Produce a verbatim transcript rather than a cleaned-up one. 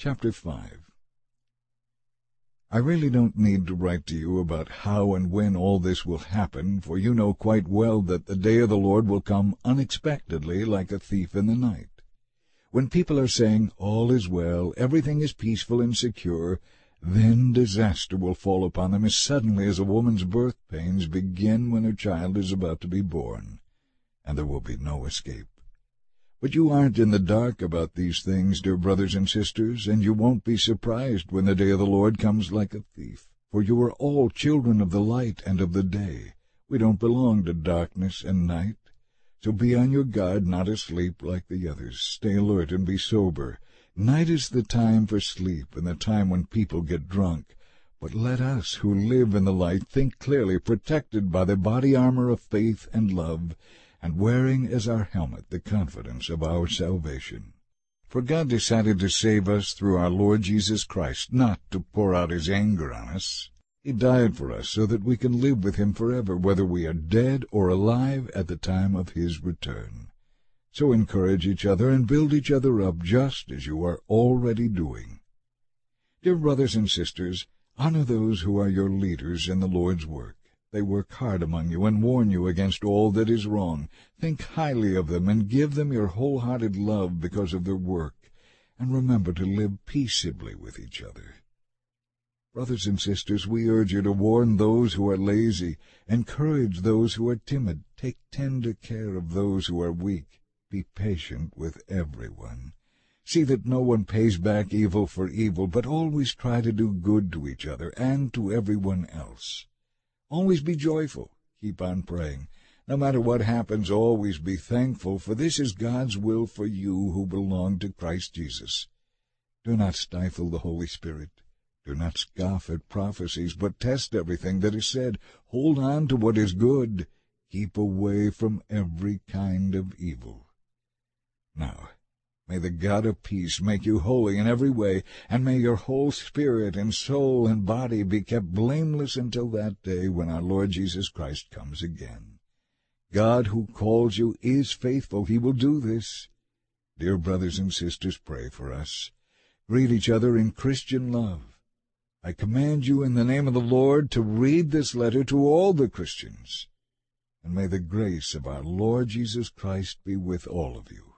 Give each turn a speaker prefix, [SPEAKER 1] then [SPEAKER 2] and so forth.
[SPEAKER 1] Chapter five. I really don't need to write to you about how and when all this will happen, for you know quite well that the day of the Lord will come unexpectedly like a thief in the night. When people are saying, all is well, everything is peaceful and secure, then disaster will fall upon them as suddenly as a woman's birth pains begin when her child is about to be born, and there will be no escape. But you aren't in the dark about these things, dear brothers and sisters, and you won't be surprised when the day of the Lord comes like a thief. For you are all children of the light and of the day. We don't belong to darkness and night. So be on your guard, not asleep like the others. Stay alert and be sober. Night is the time for sleep, and the time when people get drunk. But let us who live in the light think clearly, protected by the body armor of faith and love, and wearing as our helmet the confidence of our salvation. For God decided to save us through our Lord Jesus Christ, not to pour out his anger on us. He died for us so that we can live with him forever, whether we are dead or alive at the time of his return. So encourage each other and build each other up just as you are already doing. Dear brothers and sisters, honor those who are your leaders in the Lord's work. They work hard among you and warn you against all that is wrong. Think highly of them and give them your wholehearted love because of their work, and remember to live peaceably with each other. Brothers and sisters, we urge you to warn those who are lazy, encourage those who are timid, take tender care of those who are weak, be patient with everyone. See that no one pays back evil for evil, but always try to do good to each other and to everyone else. Always be joyful. Keep on praying. No matter what happens, always be thankful, for this is God's will for you who belong to Christ Jesus. Do not stifle the Holy Spirit. Do not scoff at prophecies, but test everything that is said. Hold on to what is good. Keep away from every kind of evil. Now, may the God of peace make you holy in every way, and may your whole spirit and soul and body be kept blameless until that day when our Lord Jesus Christ comes again. God who calls you is faithful. He will do this. Dear brothers and sisters, pray for us. Greet each other in Christian love. I command you in the name of the Lord to read this letter to all the Christians. And may the grace of our Lord Jesus Christ be with all of you.